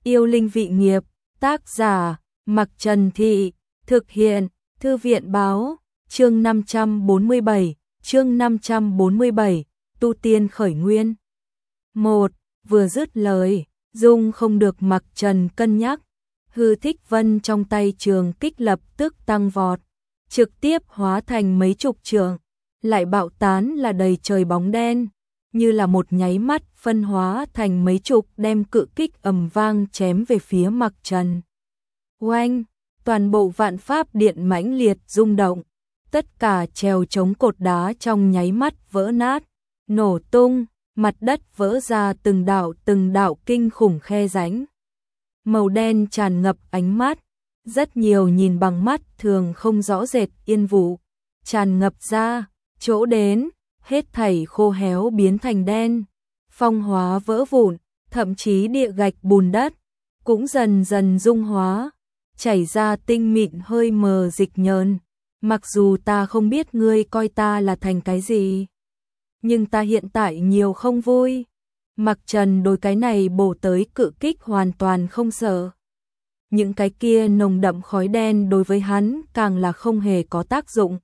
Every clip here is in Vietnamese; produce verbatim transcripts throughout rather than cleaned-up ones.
Yêu linh vị nghiệp, tác giả, Mặc Trần Thị, thực hiện, Thư viện báo, chương năm trăm bốn mươi bảy, chương năm trăm bốn mươi bảy, tu tiên khởi nguyên. một. Vừa dứt lời, Dung không được Mặc Trần cân nhắc. Hư Thích Vân trong tay trường kích lập tức tăng vọt, trực tiếp hóa thành mấy chục trường, lại bạo tán là đầy trời bóng đen, như là một nháy mắt phân hóa thành mấy chục đem cự kích ầm vang chém về phía Mặc Trần. Oanh, toàn bộ Vạn Pháp Điện mãnh liệt rung động, tất cả trèo chống cột đá trong nháy mắt vỡ nát, nổ tung, mặt đất vỡ ra từng đạo từng đạo kinh khủng khe rãnh. Màu đen tràn ngập ánh mắt, rất nhiều nhìn bằng mắt thường không rõ rệt yên vụ, tràn ngập ra, chỗ đến, hết thảy khô héo biến thành đen, phong hóa vỡ vụn, thậm chí địa gạch bùn đất, cũng dần dần dung hóa, chảy ra tinh mịn hơi mờ dịch nhờn. Mặc dù ta không biết ngươi coi ta là thành cái gì, nhưng ta hiện tại nhiều không vui. Mặc Trần đối cái này bổ tới cự kích hoàn toàn không sợ. Những cái kia nồng đậm khói đen đối với hắn càng là không hề có tác dụng.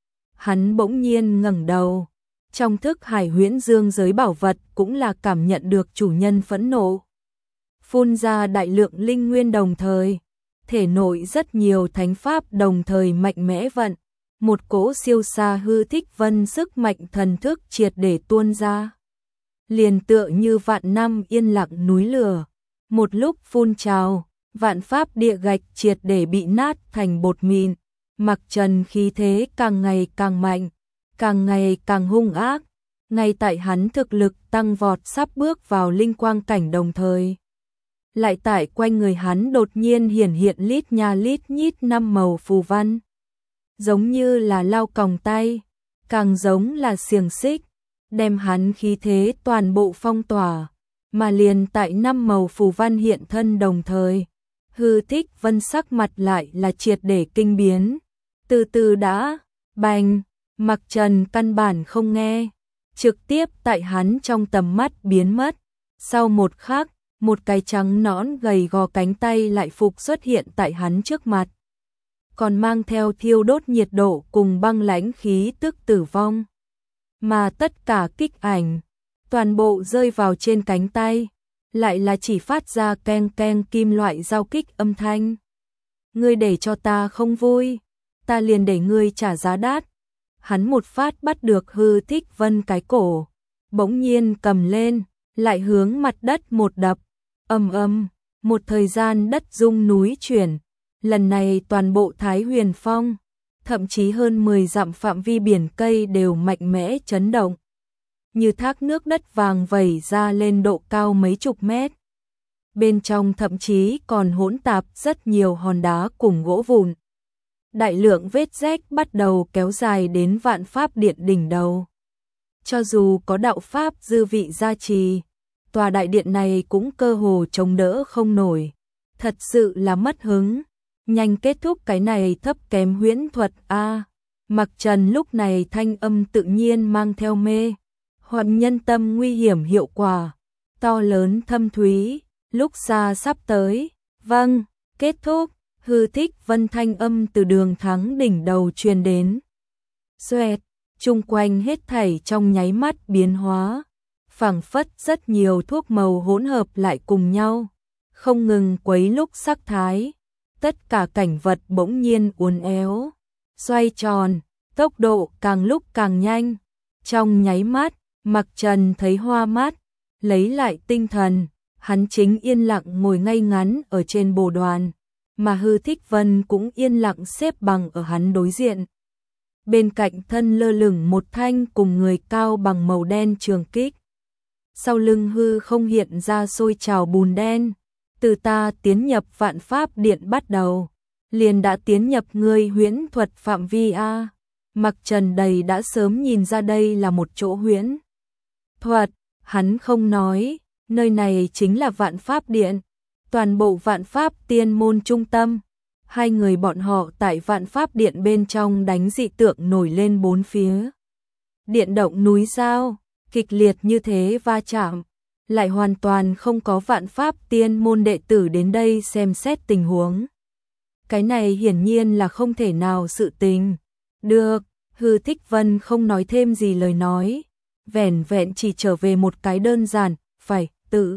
Hắn bỗng nhiên ngẩng đầu, trong thức hải huyễn dương giới bảo vật cũng là cảm nhận được chủ nhân phẫn nộ. Phun ra đại lượng linh nguyên đồng thời, thể nội rất nhiều thánh pháp đồng thời mạnh mẽ vận, một cỗ siêu xa Hư Thích Vân sức mạnh thần thức triệt để tuôn ra. Liền tựa như vạn năm yên lặng núi lửa, một lúc phun trào, vạn pháp địa gạch triệt để bị nát thành bột mịn. Mặc Trần khí thế càng ngày càng mạnh, càng ngày càng hung ác, ngay tại hắn thực lực tăng vọt sắp bước vào linh quang cảnh đồng thời. Lại tại quanh người hắn đột nhiên hiển hiện lít nha lít nhít năm màu phù văn, giống như là lao còng tay, càng giống là xiềng xích, đem hắn khí thế toàn bộ phong tỏa, mà liền tại năm màu phù văn hiện thân đồng thời, Hư Thích Vân sắc mặt lại là triệt để kinh biến, từ từ đã, bành, Mặc Trần căn bản không nghe, trực tiếp tại hắn trong tầm mắt biến mất, sau một khắc, một cái trắng nõn gầy gò cánh tay lại phục xuất hiện tại hắn trước mặt, còn mang theo thiêu đốt nhiệt độ cùng băng lãnh khí tức tử vong. Mà tất cả kích ảnh, toàn bộ rơi vào trên cánh tay, lại là chỉ phát ra keng keng kim loại giao kích âm thanh. Ngươi để cho ta không vui, ta liền để ngươi trả giá đắt. Hắn một phát bắt được Hư Thích Vân cái cổ, bỗng nhiên cầm lên, lại hướng mặt đất một đập, ầm ầm, một thời gian đất rung núi chuyển, lần này toàn bộ Thái Huyền Phong, thậm chí hơn mười dặm phạm vi biển cây đều mạnh mẽ chấn động, như thác nước đất vàng vẩy ra lên độ cao mấy chục mét. Bên trong thậm chí còn hỗn tạp rất nhiều hòn đá cùng gỗ vụn. Đại lượng vết rách bắt đầu kéo dài đến Vạn Pháp Điện đỉnh đầu. Cho dù có đạo pháp dư vị gia trì, tòa đại điện này cũng cơ hồ chống đỡ không nổi. Thật sự là mất hứng. Nhanh kết thúc cái này thấp kém huyễn thuật a. À, Mặc Trần lúc này thanh âm tự nhiên mang theo mê hoặc nhân tâm nguy hiểm hiệu quả, to lớn thâm thúy, lúc xa sắp tới. Vâng, kết thúc. Hư Thích Vân thanh âm từ đường thắng đỉnh đầu truyền đến. Xoẹt, chung quanh hết thảy trong nháy mắt biến hóa, phảng phất rất nhiều thuốc màu hỗn hợp lại cùng nhau, không ngừng quấy lúc sắc thái. Tất cả cảnh vật bỗng nhiên uốn éo, xoay tròn, tốc độ càng lúc càng nhanh. Trong nháy mắt, Mặc Trần thấy hoa mắt, lấy lại tinh thần, hắn chính yên lặng ngồi ngay ngắn ở trên bồ đoàn, mà Hư Thích Vân cũng yên lặng xếp bằng ở hắn đối diện. Bên cạnh thân lơ lửng một thanh cùng người cao bằng màu đen trường kích. Sau lưng hư không hiện ra sôi trào bùn đen. Từ ta tiến nhập Vạn Pháp Điện bắt đầu, liền đã tiến nhập ngươi huyễn thuật phạm vi a. Mặc Trần đầy đã sớm nhìn ra đây là một chỗ huyễn thuật, hắn không nói, nơi này chính là Vạn Pháp Điện, toàn bộ Vạn Pháp tiên môn trung tâm. Hai người bọn họ tại Vạn Pháp Điện bên trong đánh dị tượng nổi lên bốn phía. Điện động núi sao, kịch liệt như thế va chạm, lại hoàn toàn không có Vạn Pháp Tiên môn đệ tử đến đây xem xét tình huống. Cái này hiển nhiên là không thể nào sự tình. Được, Hư Thích Vân không nói thêm gì lời nói, vẻn vẹn chỉ trở về một cái đơn giản, phải, tự.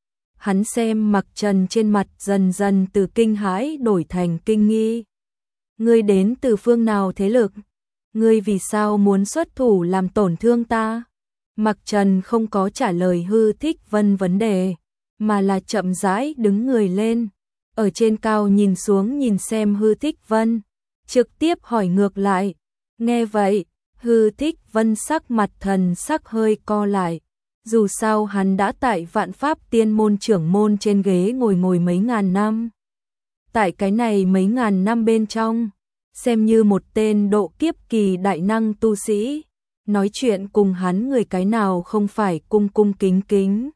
Hắn xem Mặc Trần trên mặt dần dần từ kinh hãi đổi thành kinh nghi. Ngươi đến từ phương nào thế lực? Ngươi vì sao muốn xuất thủ làm tổn thương ta? Mặc Trần không có trả lời Hư Thích Vân vấn đề, mà là chậm rãi đứng người lên, ở trên cao nhìn xuống nhìn xem Hư Thích Vân, trực tiếp hỏi ngược lại. Nghe vậy, Hư Thích Vân sắc mặt thần sắc hơi co lại, dù sao hắn đã tại Vạn Pháp Tiên môn trưởng môn trên ghế ngồi ngồi mấy ngàn năm. Tại cái này mấy ngàn năm bên trong, xem như một tên độ kiếp kỳ đại năng tu sĩ, nói chuyện cùng hắn người cái nào không phải cung cung kính kính.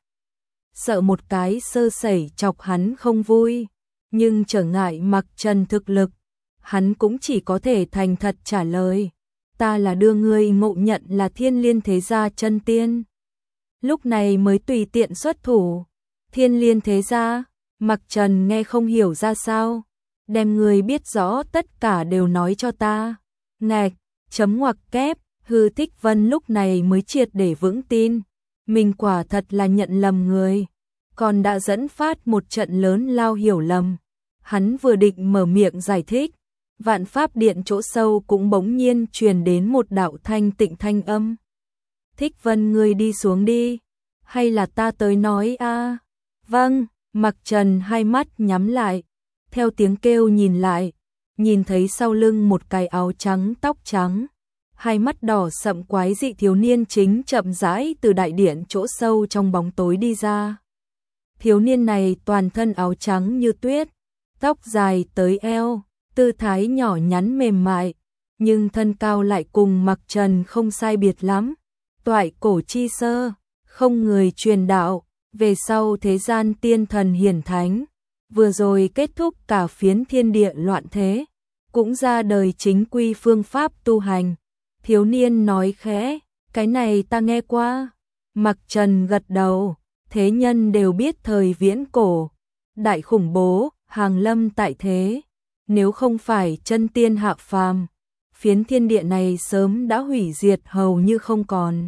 Sợ một cái sơ sẩy chọc hắn không vui, nhưng trở ngại Mặc Trần thực lực, hắn cũng chỉ có thể thành thật trả lời. Ta là đưa ngươi ngộ nhận là Thiên Liên Thế Gia chân tiên. Lúc này mới tùy tiện xuất thủ. Thiên Liên Thế Gia, Mặc Trần nghe không hiểu ra sao. Đem người biết rõ tất cả đều nói cho ta. Ngạch, chấm ngoặc kép, Hư Thích Vân lúc này mới triệt để vững tin. Mình quả thật là nhận lầm người, còn đã dẫn phát một trận lớn lao hiểu lầm. Hắn vừa định mở miệng giải thích, Vạn Pháp Điện chỗ sâu cũng bỗng nhiên truyền đến một đạo thanh tịnh thanh âm. Thích Vân ngươi đi xuống đi, hay là ta tới nói a? À? Vâng, Mặc Trần hai mắt nhắm lại, theo tiếng kêu nhìn lại, nhìn thấy sau lưng một cái áo trắng tóc trắng, hai mắt đỏ sậm quái dị thiếu niên chính chậm rãi từ đại điện chỗ sâu trong bóng tối đi ra. Thiếu niên này toàn thân áo trắng như tuyết, tóc dài tới eo, tư thái nhỏ nhắn mềm mại, nhưng thân cao lại cùng Mặc Trần không sai biệt lắm. Toại cổ chi sơ, không người truyền đạo, về sau thế gian tiên thần hiển thánh, vừa rồi kết thúc cả phiến thiên địa loạn thế, cũng ra đời chính quy phương pháp tu hành. Thiếu niên nói khẽ, cái này ta nghe qua. Mặc Trần gật đầu, thế nhân đều biết thời viễn cổ, đại khủng bố, hàng lâm tại thế, nếu không phải chân tiên hạ phàm, phiến thiên địa này sớm đã hủy diệt hầu như không còn.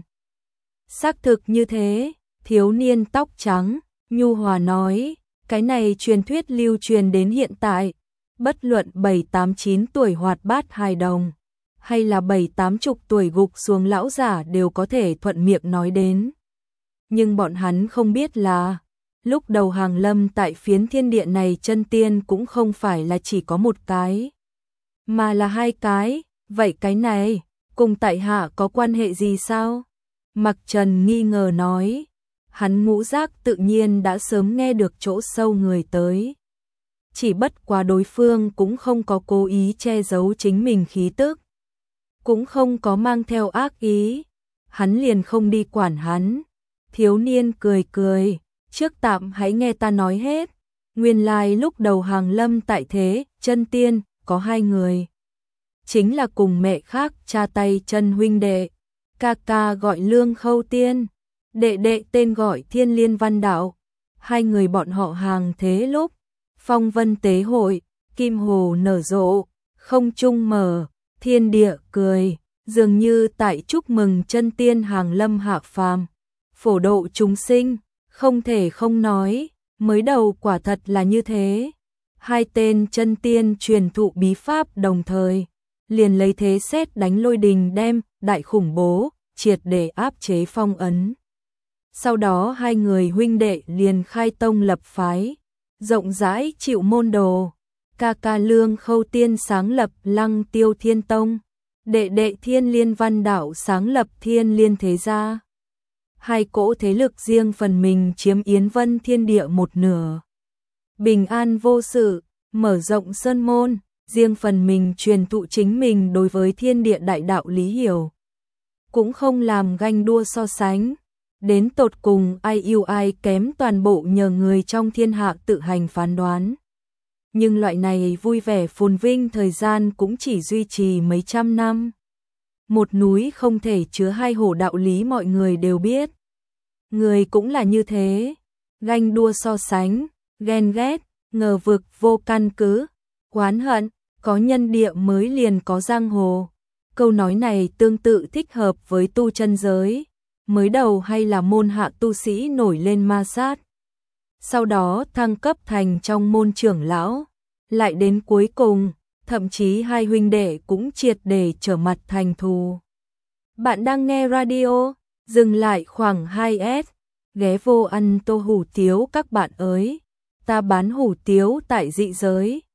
Xác thực như thế, thiếu niên tóc trắng, nhu hòa nói, cái này truyền thuyết lưu truyền đến hiện tại, bất luận bảy tám chín tuổi hoạt bát hài đồng, hay là bảy tám chục tuổi gục xuống lão giả đều có thể thuận miệng nói đến. Nhưng bọn hắn không biết là, lúc đầu hàng lâm tại phiến thiên địa này chân tiên cũng không phải là chỉ có một cái, mà là hai cái. Vậy cái này, cùng tại hạ có quan hệ gì sao? Mặc Trần nghi ngờ nói, hắn ngũ giác tự nhiên đã sớm nghe được chỗ sâu người tới. Chỉ bất quá đối phương cũng không có cố ý che giấu chính mình khí tức, cũng không có mang theo ác ý, hắn liền không đi quản hắn. Thiếu niên cười cười, trước tạm hãy nghe ta nói hết. Nguyên lai lúc đầu hàng lâm tại thế, chân tiên, có hai người. Chính là cùng mẹ khác cha tay chân huynh đệ. Ca ca gọi Lương Khâu Tiên, đệ đệ tên gọi Thiên Liên Văn Đạo. Hai người bọn họ hàng thế lúc, phong vân tế hội, kim hồ nở rộ, không trung mở, thiên địa cười, dường như tại chúc mừng chân tiên hàng lâm hạ phàm, phổ độ chúng sinh, không thể không nói, mới đầu quả thật là như thế. Hai tên chân tiên truyền thụ bí pháp đồng thời, liền lấy thế sét đánh lôi đình đem đại khủng bố, triệt để áp chế phong ấn. Sau đó hai người huynh đệ liền khai tông lập phái, rộng rãi chịu môn đồ. Ca ca Lương Khâu Tiên sáng lập Lăng Tiêu Thiên Tông, đệ đệ Thiên Liên Văn Đạo sáng lập Thiên Liên Thế Gia. Hai cỗ thế lực riêng phần mình chiếm Yến Vân thiên địa một nửa. Bình an vô sự, mở rộng sơn môn, riêng phần mình truyền thụ chính mình đối với thiên địa đại đạo lý hiểu. Cũng không làm ganh đua so sánh, đến tột cùng ai yêu ai kém toàn bộ nhờ người trong thiên hạ tự hành phán đoán. Nhưng loại này vui vẻ phồn vinh thời gian cũng chỉ duy trì mấy trăm năm. Một núi không thể chứa hai hổ đạo lý mọi người đều biết. người cũng là như thế, ganh đua so sánh, ghen ghét, ngờ vực vô căn cứ, oán hận, có nhân địa mới liền có giang hồ. Câu nói này tương tự thích hợp với tu chân giới, mới đầu hay là môn hạ tu sĩ nổi lên ma sát. Sau đó thăng cấp thành trong môn trưởng lão, lại đến cuối cùng, thậm chí hai huynh đệ cũng triệt để trở mặt thành thù. Bạn đang nghe radio, dừng lại khoảng hai S, ghé vô ăn tô hủ tiếu các bạn ơi, ta bán hủ tiếu tại dị giới.